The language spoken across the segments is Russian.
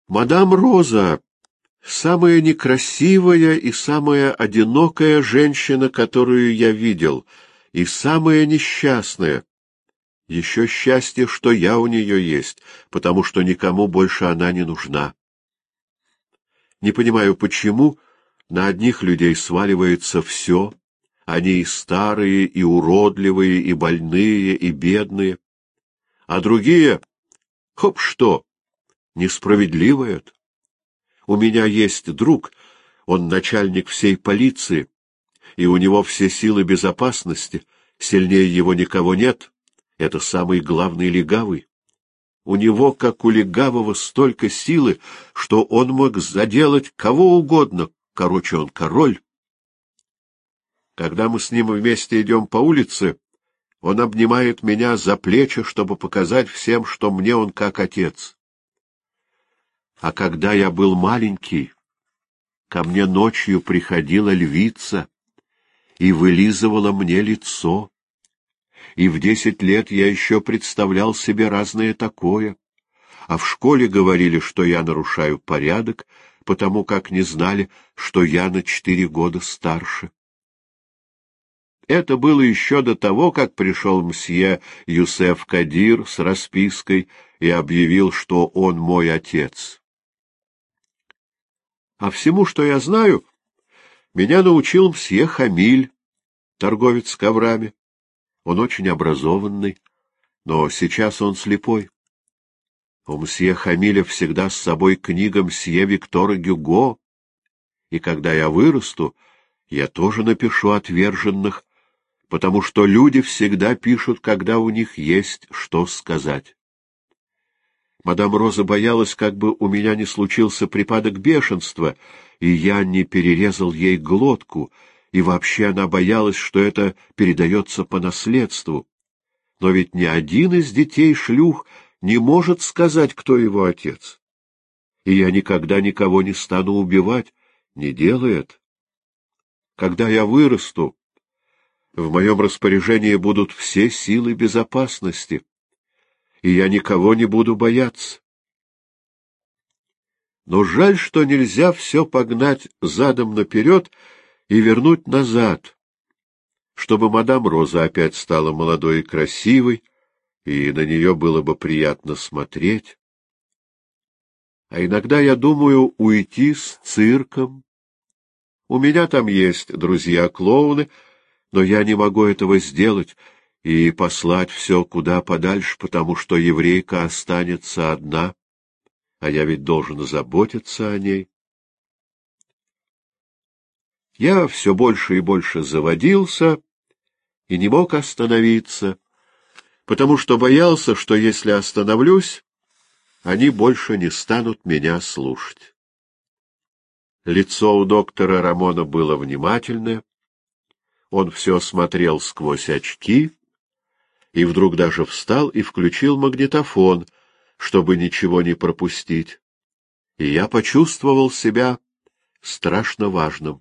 Мадам Роза — самая некрасивая и самая одинокая женщина, которую я видел, и самая несчастная. Еще счастье, что я у нее есть, потому что никому больше она не нужна. Не понимаю, почему на одних людей сваливается все, они и старые, и уродливые, и больные, и бедные, а другие — хоп что, несправедливо это. У меня есть друг, он начальник всей полиции, и у него все силы безопасности, сильнее его никого нет, это самый главный легавый. У него, как у легавого, столько силы, что он мог заделать кого угодно, короче, он король. Когда мы с ним вместе идем по улице, он обнимает меня за плечи, чтобы показать всем, что мне он как отец. А когда я был маленький, ко мне ночью приходила львица и вылизывала мне лицо. И в 10 лет я еще представлял себе разное такое. А в школе говорили, что я нарушаю порядок, потому как не знали, что я на 4 года старше. Это было еще до того, как пришел мсье Юсеф Кадир с распиской и объявил, что он мой отец. А всему, что я знаю, меня научил мсье Хамиль, торговец коврами. Он очень образованный, но сейчас он слепой. У мсье Хамиля всегда с собой книга мсье Виктора Гюго, и когда я вырасту, я тоже напишу «Отверженных», потому что люди всегда пишут, когда у них есть что сказать. Мадам Роза боялась, как бы у меня не случился припадок бешенства, и я не перерезал ей глотку, и вообще она боялась, что это передается по наследству. Но ведь ни один из детей шлюх не может сказать, кто его отец. И я никогда никого не стану убивать, не делает. Когда я вырасту, в моем распоряжении будут все силы безопасности, и я никого не буду бояться. Но жаль, что нельзя все погнать задом наперед и вернуть назад, чтобы мадам Роза опять стала молодой и красивой, и на нее было бы приятно смотреть. А иногда я думаю уйти с цирком. У меня там есть друзья-клоуны, но я не могу этого сделать и послать все куда подальше, потому что еврейка останется одна, а я ведь должен заботиться о ней. Я все больше и больше заводился и не мог остановиться, потому что боялся, что если остановлюсь, они больше не станут меня слушать. Лицо у доктора Рамона было внимательное, он все смотрел сквозь очки и вдруг даже встал и включил магнитофон, чтобы ничего не пропустить, и я почувствовал себя страшно важным.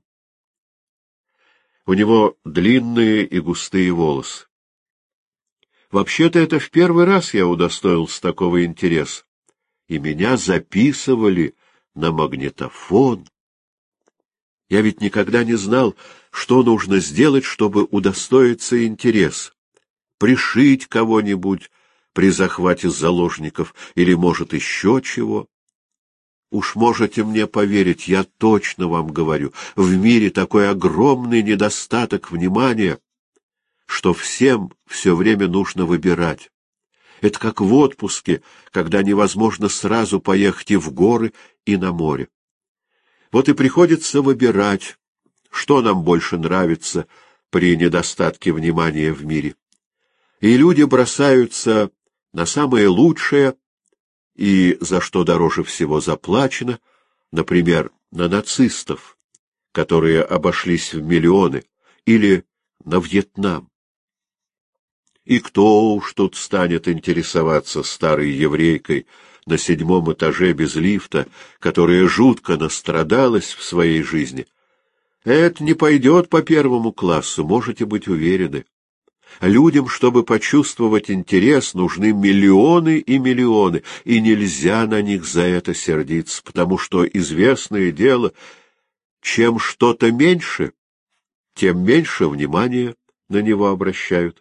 У него длинные и густые волосы. Вообще-то это в первый раз я удостоился такого интереса, и меня записывали на магнитофон. Я ведь никогда не знал, что нужно сделать, чтобы удостоиться интереса. Пришить кого-нибудь при захвате заложников или, может, еще чего. Уж можете мне поверить, я точно вам говорю, в мире такой огромный недостаток внимания, что всем все время нужно выбирать. Это как в отпуске, когда невозможно сразу поехать и в горы, и на море. Вот и приходится выбирать, что нам больше нравится при недостатке внимания в мире. И люди бросаются на самое лучшее, и за что дороже всего заплачено, например, на нацистов, которые обошлись в миллионы, или на Вьетнам. И кто уж тут станет интересоваться старой еврейкой на 7-м этаже без лифта, которая жутко настрадалась в своей жизни? Это не пойдет по 1-му классу, можете быть уверены. Людям, чтобы почувствовать интерес, нужны миллионы и миллионы, и нельзя на них за это сердиться, потому что известное дело, чем что-то меньше, тем меньше внимания на него обращают.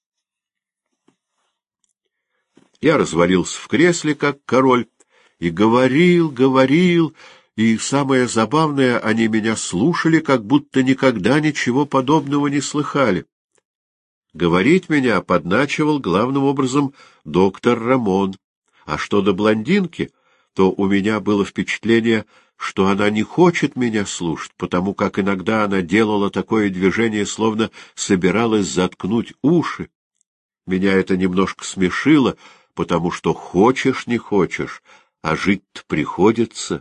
Я развалился в кресле, как король, и говорил, и самое забавное, они меня слушали, как будто никогда ничего подобного не слыхали. Говорить меня подначивал главным образом доктор Рамон, а что до блондинки, то у меня было впечатление, что она не хочет меня слушать, потому как иногда она делала такое движение, словно собиралась заткнуть уши. Меня это немножко смешило, потому что хочешь не хочешь, а жить-то приходится.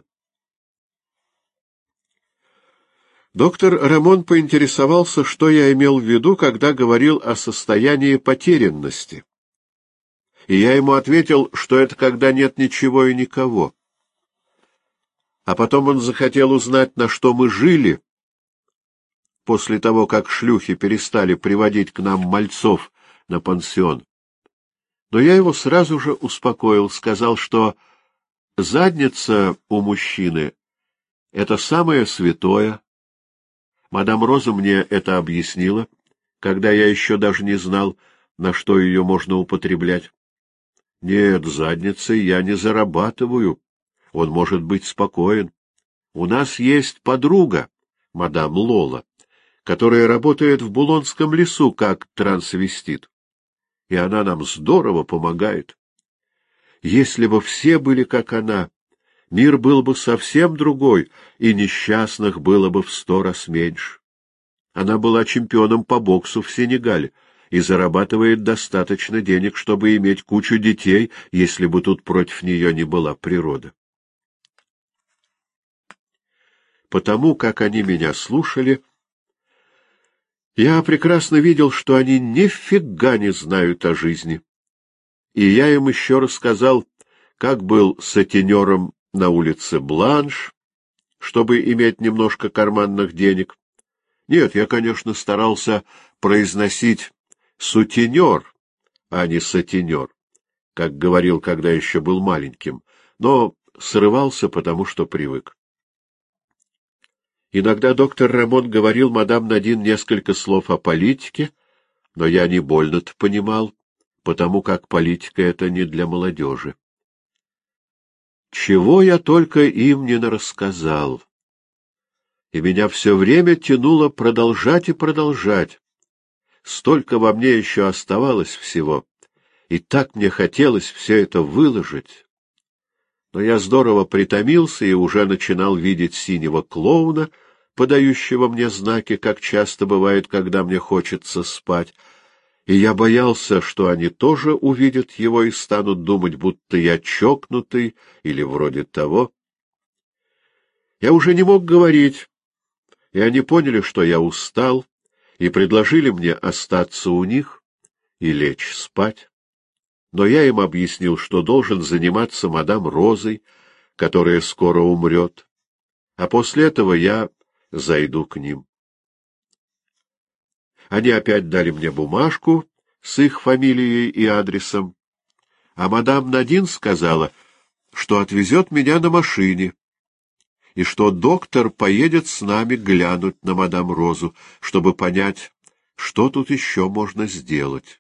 Доктор Рамон поинтересовался, что я имел в виду, когда говорил о состоянии потерянности. И я ему ответил, что это когда нет ничего и никого. А потом он захотел узнать, на что мы жили, после того, как шлюхи перестали приводить к нам мальцов на пансион. Но я его сразу же успокоил, сказал, что задница у мужчины — это самое святое. Мадам Роза мне это объяснила, когда я еще даже не знал, на что ее можно употреблять. Нет, задницей я не зарабатываю. Он может быть спокоен. У нас есть подруга, мадам Лола, которая работает в Булонском лесу как трансвестит. И она нам здорово помогает. Если бы все были как она, мир был бы совсем другой, и несчастных было бы в 100 раз меньше. Она была чемпионом по боксу в Сенегале и зарабатывает достаточно денег, чтобы иметь кучу детей, если бы тут против нее не была природа. Потому как они меня слушали, я прекрасно видел, что они нифига не знают о жизни. И я им еще рассказал, как был сутенером на улице Бланш, чтобы иметь немножко карманных денег. Нет, я, конечно, старался произносить «сутенер», а не «сутенер», как говорил, когда еще был маленьким, но срывался, потому что привык. Иногда доктор Рамон говорил мадам Надин несколько слов о политике, но я не больно-то понимал, потому как политика — это не для молодежи. Чего я только им не нарассказал. И меня все время тянуло продолжать и продолжать. Столько во мне еще оставалось всего, и так мне хотелось все это выложить. Но я здорово притомился и уже начинал видеть синего клоуна, подающего мне знаки, как часто бывает, когда мне хочется спать, и я боялся, что они тоже увидят его и станут думать, будто я чокнутый или вроде того. Я уже не мог говорить, и они поняли, что я устал, и предложили мне остаться у них и лечь спать. Но я им объяснил, что должен заниматься мадам Розой, которая скоро умрет, а после этого я зайду к ним. Они опять дали мне бумажку с их фамилией и адресом, а мадам Надин сказала, что отвезет меня на машине, и что доктор поедет с нами глянуть на мадам Розу, чтобы понять, что тут еще можно сделать.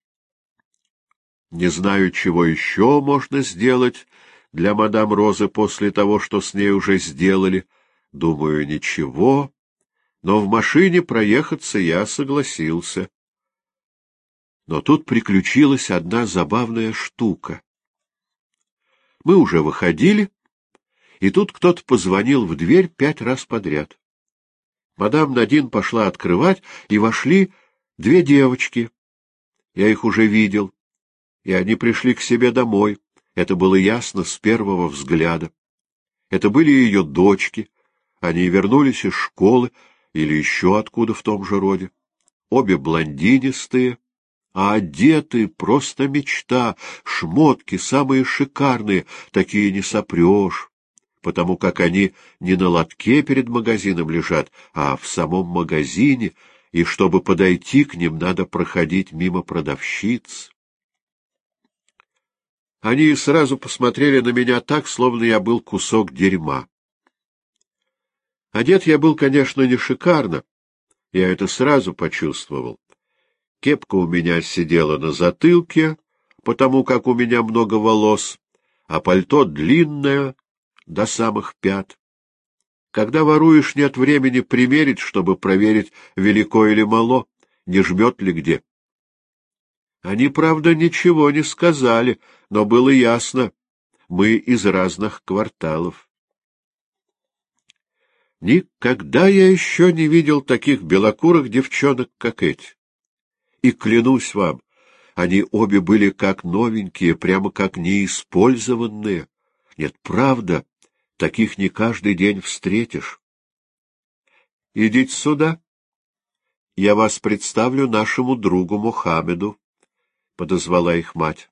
Не знаю, чего еще можно сделать для мадам Розы после того, что с ней уже сделали. Думаю, ничего, но в машине проехаться я согласился. Но тут приключилась одна забавная штука. Мы уже выходили, и тут кто-то позвонил в дверь 5 раз подряд. Мадам Надин пошла открывать, и вошли 2 девочки. Я их уже видел, и они пришли к себе домой. Это было ясно с первого взгляда. Это были ее дочки. Они вернулись из школы или еще откуда в том же роде. Обе блондинистые, а одеты просто мечта, шмотки самые шикарные, такие не сопрешь, потому как они не на лотке перед магазином лежат, а в самом магазине, и чтобы подойти к ним, надо проходить мимо продавщиц. Они сразу посмотрели на меня так, словно я был кусок дерьма. Одет я был, конечно, не шикарно, я это сразу почувствовал. Кепка у меня сидела на затылке, потому как у меня много волос, а пальто длинное до самых пят. Когда воруешь, нет времени примерить, чтобы проверить, велико или мало, не жмет ли где. Они, правда, ничего не сказали, но было ясно, мы из разных кварталов. Никогда я еще не видел таких белокурых девчонок, как эти. И клянусь вам, они обе были как новенькие, прямо как неиспользованные. Нет, правда, таких не каждый день встретишь. Идите сюда. Я вас представлю нашему другу Мухаммеду, — подозвала их мать.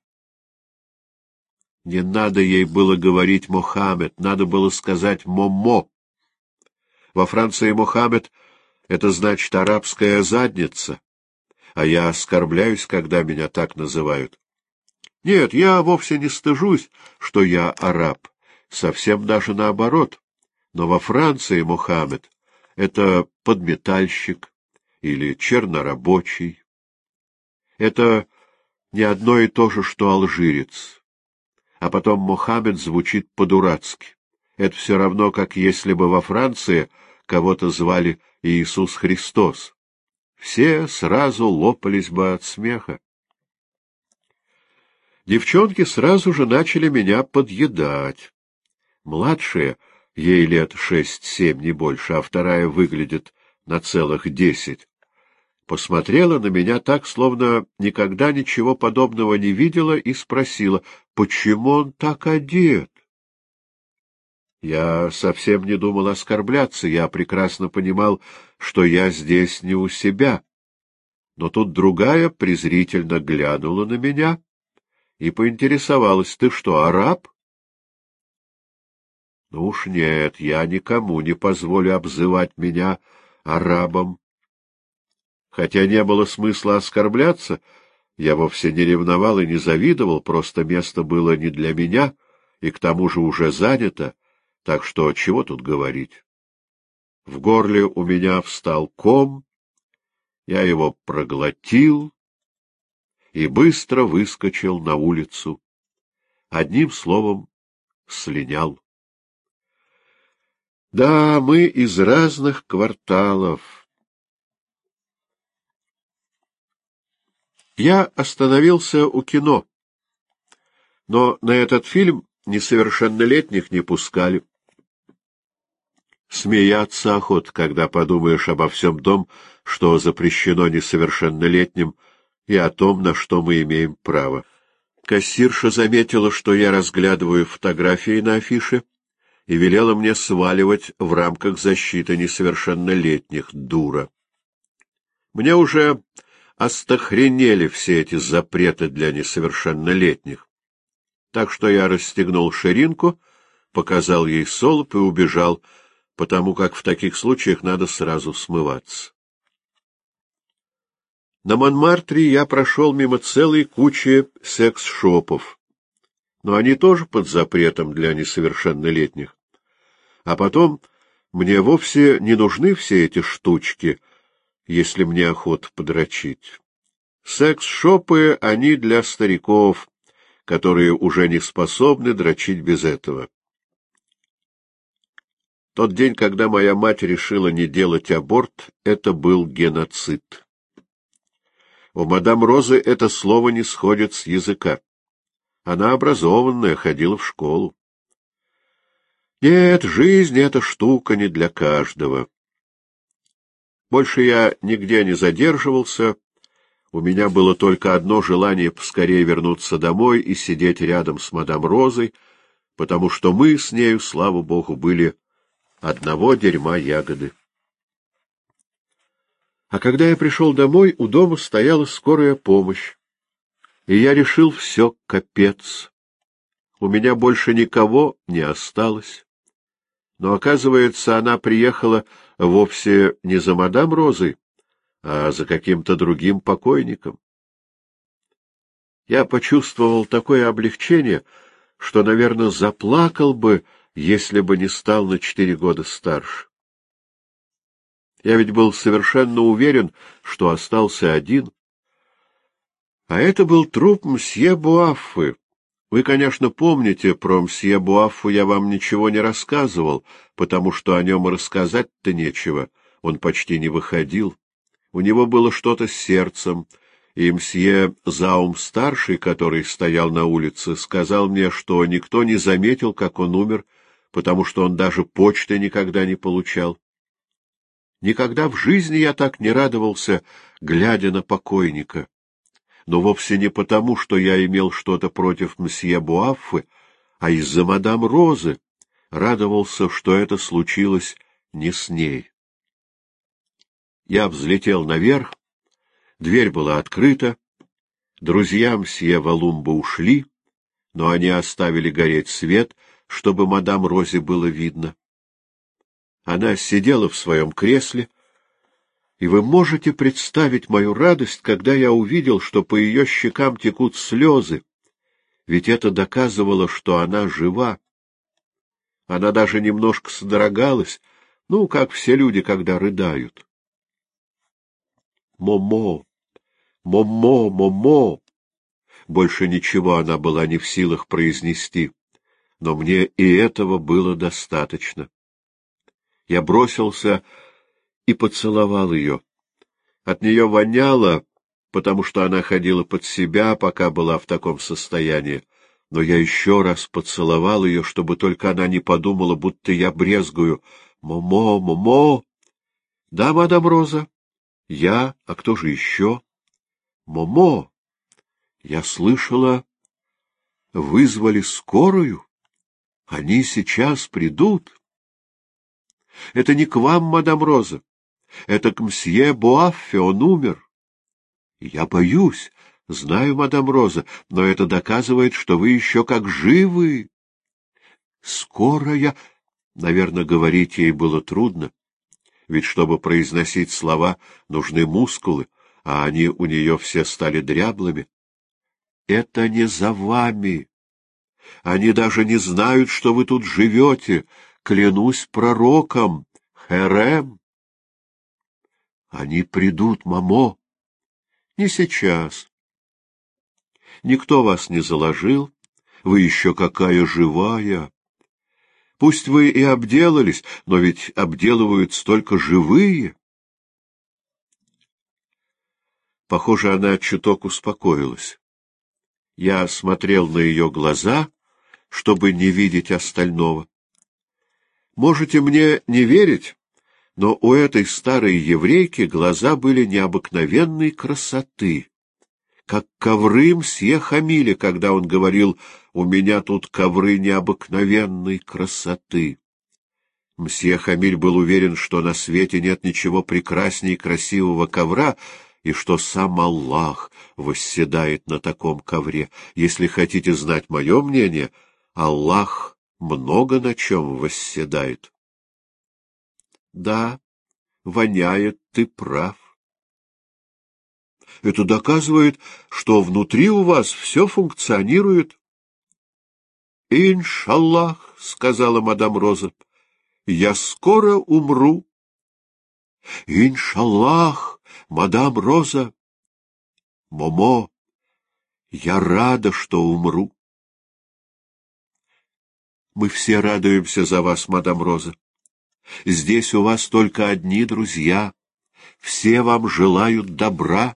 Не надо ей было говорить Мухаммед, надо было сказать Момо. Во Франции Мухаммед — это значит арабская задница, а я оскорбляюсь, когда меня так называют. Нет, я вовсе не стыжусь, что я араб, совсем даже наоборот. Но во Франции Мухаммед — это подметальщик или чернорабочий. Это не одно и то же, что алжирец. А потом Мухаммед звучит по-дурацки. Это все равно, как если бы во Франции кого-то звали Иисус Христос. Все сразу лопались бы от смеха. Девчонки сразу же начали меня подъедать. Младшая, ей лет 6-7, не больше, а вторая выглядит на целых 10. Посмотрела на меня так, словно никогда ничего подобного не видела, и спросила, почему он так одет. Я совсем не думал оскорбляться, я прекрасно понимал, что я здесь не у себя. Но тут другая презрительно глянула на меня и поинтересовалась, ты что, араб? Ну уж нет, я никому не позволю обзывать меня арабом. Хотя не было смысла оскорбляться, я вовсе не ревновал и не завидовал, просто место было не для меня, и к тому же уже занято, так что чего тут говорить. В горле у меня встал ком, я его проглотил и быстро выскочил на улицу. Одним словом, слинял. Да, мы из разных кварталов. Я остановился у кино, но на этот фильм несовершеннолетних не пускали. Смеяться охота, когда подумаешь обо всем том, что запрещено несовершеннолетним, и о том, на что мы имеем право. Кассирша заметила, что я разглядываю фотографии на афише, и велела мне сваливать в рамках защиты несовершеннолетних, дура. Мне уже остохренели все эти запреты для несовершеннолетних. Так что я расстегнул ширинку, показал ей солоб и убежал, потому как в таких случаях надо сразу смываться. На Монмартре я прошел мимо целой кучи секс-шопов, но они тоже под запретом для несовершеннолетних. А потом мне вовсе не нужны все эти штучки, если мне охота подрочить. Секс-шопы, они для стариков, которые уже не способны дрочить без этого. Тот день, когда моя мать решила не делать аборт, это был геноцид. У мадам Розы это слово не сходит с языка. Она образованная, ходила в школу. Нет, жизнь — эта штука не для каждого. Больше я нигде не задерживался. У меня было только одно желание — поскорее вернуться домой и сидеть рядом с мадам Розой, потому что мы с нею, слава богу, были одного дерьма ягоды. А когда я пришел домой, у дома стояла скорая помощь, и я решил — все, капец. У меня больше никого не осталось. Но, оказывается, она приехала вовсе не за мадам Розой, а за каким-то другим покойником. Я почувствовал такое облегчение, что, наверное, заплакал бы, если бы не стал на 4 года старше. Я ведь был совершенно уверен, что остался один. А это был труп мсье Буаффы. Вы, конечно, помните, про мсье Буаффу я вам ничего не рассказывал, потому что о нем и рассказать-то нечего, он почти не выходил. У него было что-то с сердцем, и мсье Заум-старший, который стоял на улице, сказал мне, что никто не заметил, как он умер, потому что он даже почты никогда не получал. Никогда в жизни я так не радовался, глядя на покойника. Но вовсе не потому, что я имел что-то против мсье Буаффы, а из-за мадам Розы радовался, что это случилось не с ней. Я взлетел наверх, дверь была открыта, друзья мсье Валумба ушли, но они оставили гореть свет, чтобы мадам Розе было видно. Она сидела в своем кресле, и вы можете представить мою радость, когда я увидел, что по ее щекам текут слезы, ведь это доказывало, что она жива. Она даже немножко содрогалась, ну, как все люди, когда рыдают. «Момо! Момо! Момо!» Больше ничего она была не в силах произнести, но мне и этого было достаточно. Я бросился и поцеловал ее. От нее воняло, потому что она ходила под себя, пока была в таком состоянии. Но я еще раз поцеловал ее, чтобы только она не подумала, будто я брезгую. «Момо, Момо!» «Да, мадам Роза?» «Я? А кто же еще?» «Момо! Я слышала, вызвали скорую. Они сейчас придут». «Это не к вам, мадам Роза. Это к мсье Буаффе, он умер». «Я боюсь, знаю, мадам Роза, но это доказывает, что вы еще как живы». «Скорая...» Наверное, говорить ей было трудно, ведь чтобы произносить слова, нужны мускулы, а они у нее все стали дряблыми. «Это не за вами. Они даже не знают, что вы тут живете. Клянусь пророком. Херем». «Они придут, мамо». «Не сейчас. Никто вас не заложил. Вы еще какая живая. Пусть вы и обделались, но ведь обделывают столько живые». Похоже, она чуток успокоилась. Я смотрел на ее глаза, чтобы не видеть остального. Можете мне не верить, но у этой старой еврейки глаза были необыкновенной красоты, как ковры мсье Хамиля, когда он говорил: «У меня тут ковры необыкновенной красоты». Мсье Хамиль был уверен, что на свете нет ничего прекрасней красивого ковра, и что сам Аллах восседает на таком ковре. Если хотите знать мое мнение, Аллах много на чем восседает. Да, воняет, ты прав. Это доказывает, что внутри у вас все функционирует. «Иншаллах», — сказала мадам Роза, — «я скоро умру». «Иншаллах, мадам Роза». «Момо, я рада, что умру». «Мы все радуемся за вас, мадам Роза. Здесь у вас только одни друзья. Все вам желают добра.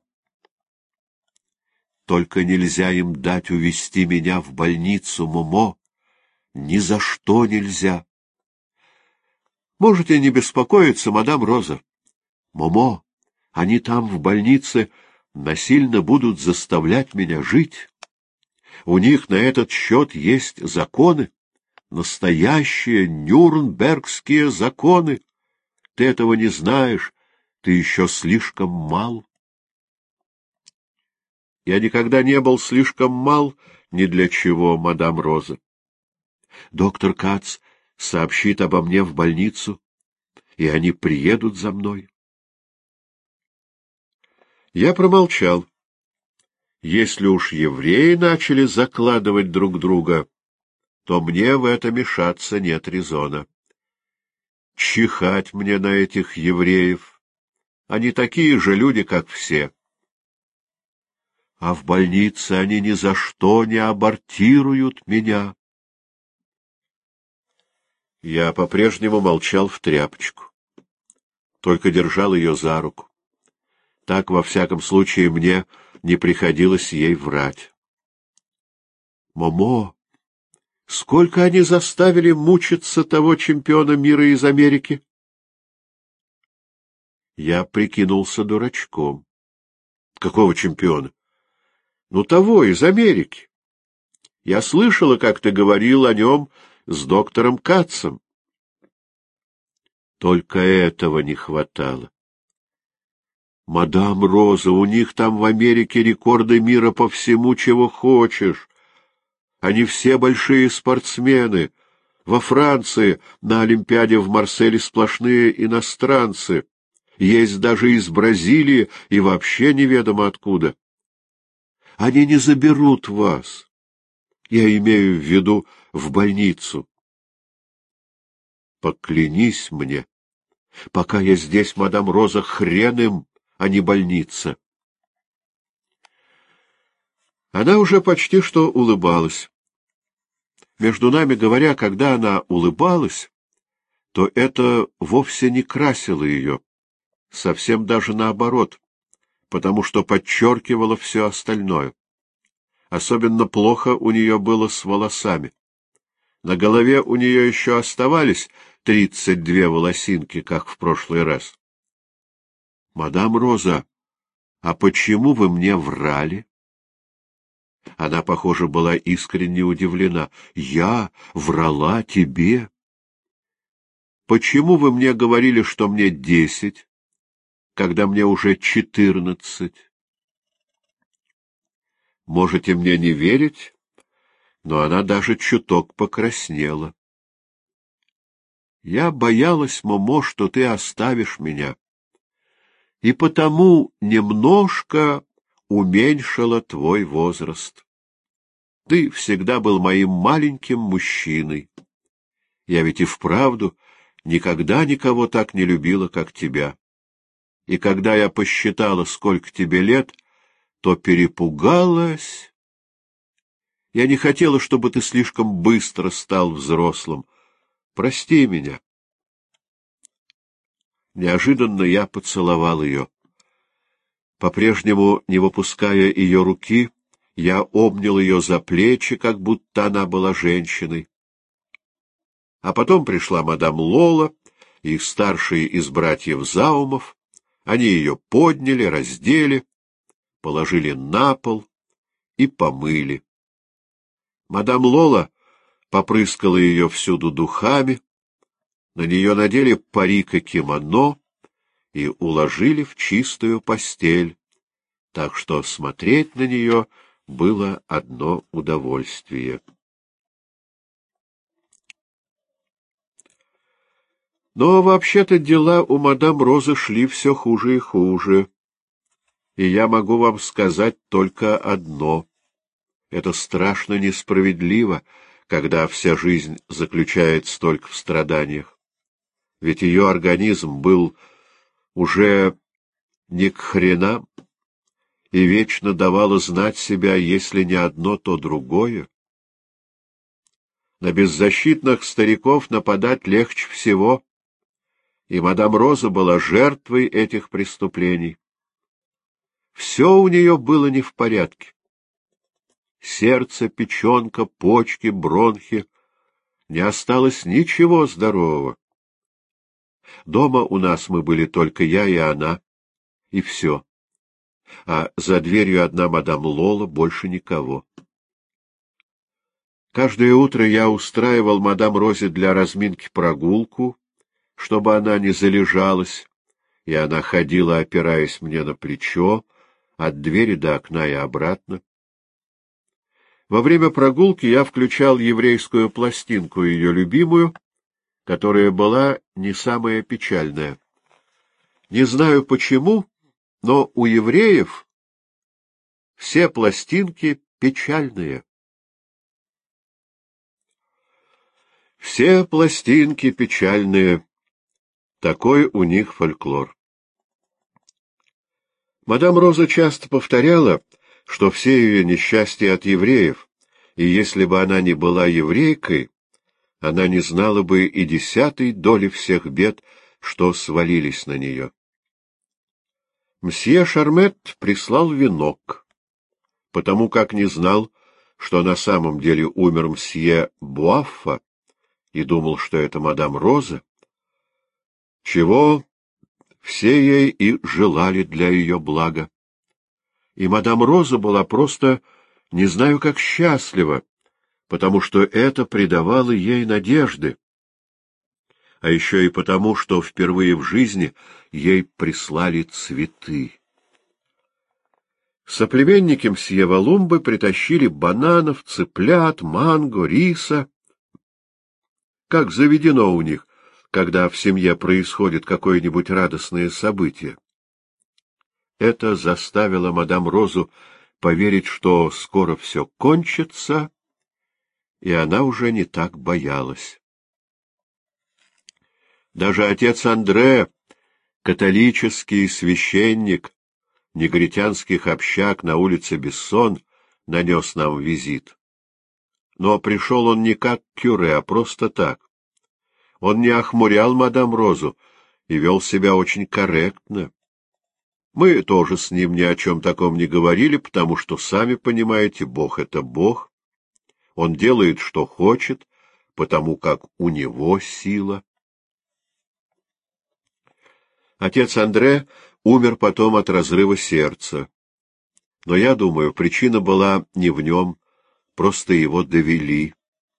Только нельзя им дать увезти меня в больницу, Момо. Ни за что нельзя». «Можете не беспокоиться, мадам Роза. Момо, они там, в больнице, насильно будут заставлять меня жить. У них на этот счет есть законы, настоящие нюрнбергские законы. Ты этого не знаешь, ты еще слишком мал». «Я никогда не был слишком мал ни для чего, мадам Роза. Доктор Кац сообщит обо мне в больницу, и они приедут за мной». Я промолчал. Если уж евреи начали закладывать друг друга, то мне в это мешаться нет резона. Чихать мне на этих евреев. Они такие же люди, как все. А в больнице они ни за что не абортируют меня. Я по-прежнему молчал в тряпочку, только держал ее за руку. Так, во всяком случае, мне не приходилось ей врать. Момо, сколько они заставили мучиться того чемпиона мира из Америки? Я прикинулся дурачком. Какого чемпиона? Ну, того, из Америки. Я слышала, как ты говорил о нем с доктором Катцем. Только этого не хватало. Мадам Роза, у них там в Америке рекорды мира по всему, чего хочешь. Они все большие спортсмены. Во Франции на Олимпиаде в Марселе сплошные иностранцы. Есть даже из Бразилии и вообще неведомо откуда. Они не заберут вас. Я имею в виду в больницу. Поклянись мне, пока я здесь, мадам Роза, хрен им, а не больница. Она уже почти что улыбалась. Между нами говоря, когда она улыбалась, то это вовсе не красило ее, совсем даже наоборот, потому что подчеркивало все остальное. Особенно плохо у нее было с волосами. На голове у нее еще оставались 32 волосинки, как в прошлый раз. — Мадам Роза, а почему вы мне врали? Она, похоже, была искренне удивлена. — Я врала тебе? Почему вы мне говорили, что мне 10, когда мне уже 14? Можете мне не верить, но она даже чуток покраснела. Я боялась, Момо, что ты оставишь меня, и потому немножко уменьшила твой возраст. Ты всегда был моим маленьким мужчиной. Я ведь и вправду никогда никого так не любила, как тебя. И когда я посчитала, сколько тебе лет, то перепугалась. Я не хотела, чтобы ты слишком быстро стал взрослым. Прости меня. Неожиданно я поцеловал ее. По-прежнему, не выпуская ее руки, я обнял ее за плечи, как будто она была женщиной. А потом пришла мадам Лола и старшие из братьев Заумов. Они ее подняли, раздели, положили на пол и помыли. Мадам Лола попрыскала ее всюду духами, на нее надели парик и кимоно и уложили в чистую постель, так что смотреть на нее было одно удовольствие. Но вообще-то дела у мадам Розы шли все хуже и хуже, и я могу вам сказать только одно. Это страшно несправедливо, когда вся жизнь заключается только в страданиях. Ведь ее организм был уже не к хренам и вечно давала знать себя, если не одно, то другое. На беззащитных стариков нападать легче всего, и мадам Роза была жертвой этих преступлений. Все у нее было не в порядке. Сердце, печенка, почки, бронхи. Не осталось ничего здорового. Дома у нас мы были только я и она, и все. А за дверью одна мадам Лола, больше никого. Каждое утро я устраивал мадам Розе для разминки прогулку, чтобы она не залежалась, и она ходила, опираясь мне на плечо, от двери до окна и обратно. Во время прогулки я включал еврейскую пластинку, ее любимую, которая была не самая печальная. Не знаю почему, Но у евреев все пластинки печальные. Все пластинки печальные. Такой у них фольклор. Мадам Роза часто повторяла, что все ее несчастья от евреев, и если бы она не была еврейкой, она не знала бы и 10-й доли всех бед, что свалились на нее. Мсье Шармет прислал венок, потому как не знал, что на самом деле умер мсье Буаффа, и думал, что это мадам Роза, чего все ей и желали для ее блага. И мадам Роза была просто не знаю как счастлива, потому что это придавало ей надежды, а еще и потому, что впервые в жизни ей прислали цветы. Соплеменники мсье Валумбы притащили бананов, цыплят, манго, риса. Как заведено у них, когда в семье происходит какое-нибудь радостное событие. Это заставило мадам Розу поверить, что скоро все кончится, и она уже не так боялась. Даже отец Андре, католический священник негритянских общак на улице Бессон, нанес нам визит. Но пришел он не как кюре, а просто так. Он не охмурял мадам Розу и вел себя очень корректно. Мы тоже с ним ни о чем таком не говорили, потому что, сами понимаете, Бог — это Бог. Он делает, что хочет, потому как у него сила. Отец Андре умер потом от разрыва сердца. Но я думаю, причина была не в нем, просто его довели.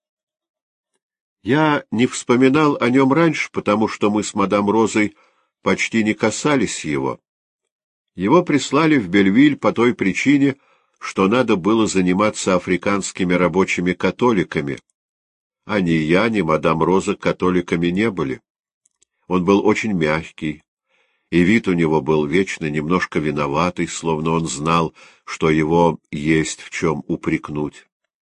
Я не вспоминал о нем раньше, потому что мы с мадам Розой почти не касались его. Его прислали в Бельвиль по той причине, что надо было заниматься африканскими рабочими католиками, а ни я, ни мадам Роза католиками не были. Он был очень мягкий, и вид у него был вечно немножко виноватый, словно он знал, что его есть в чем упрекнуть.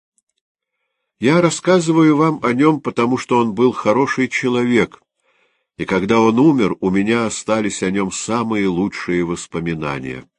Я рассказываю вам о нем, потому что он был хороший человек, и когда он умер, у меня остались о нем самые лучшие воспоминания.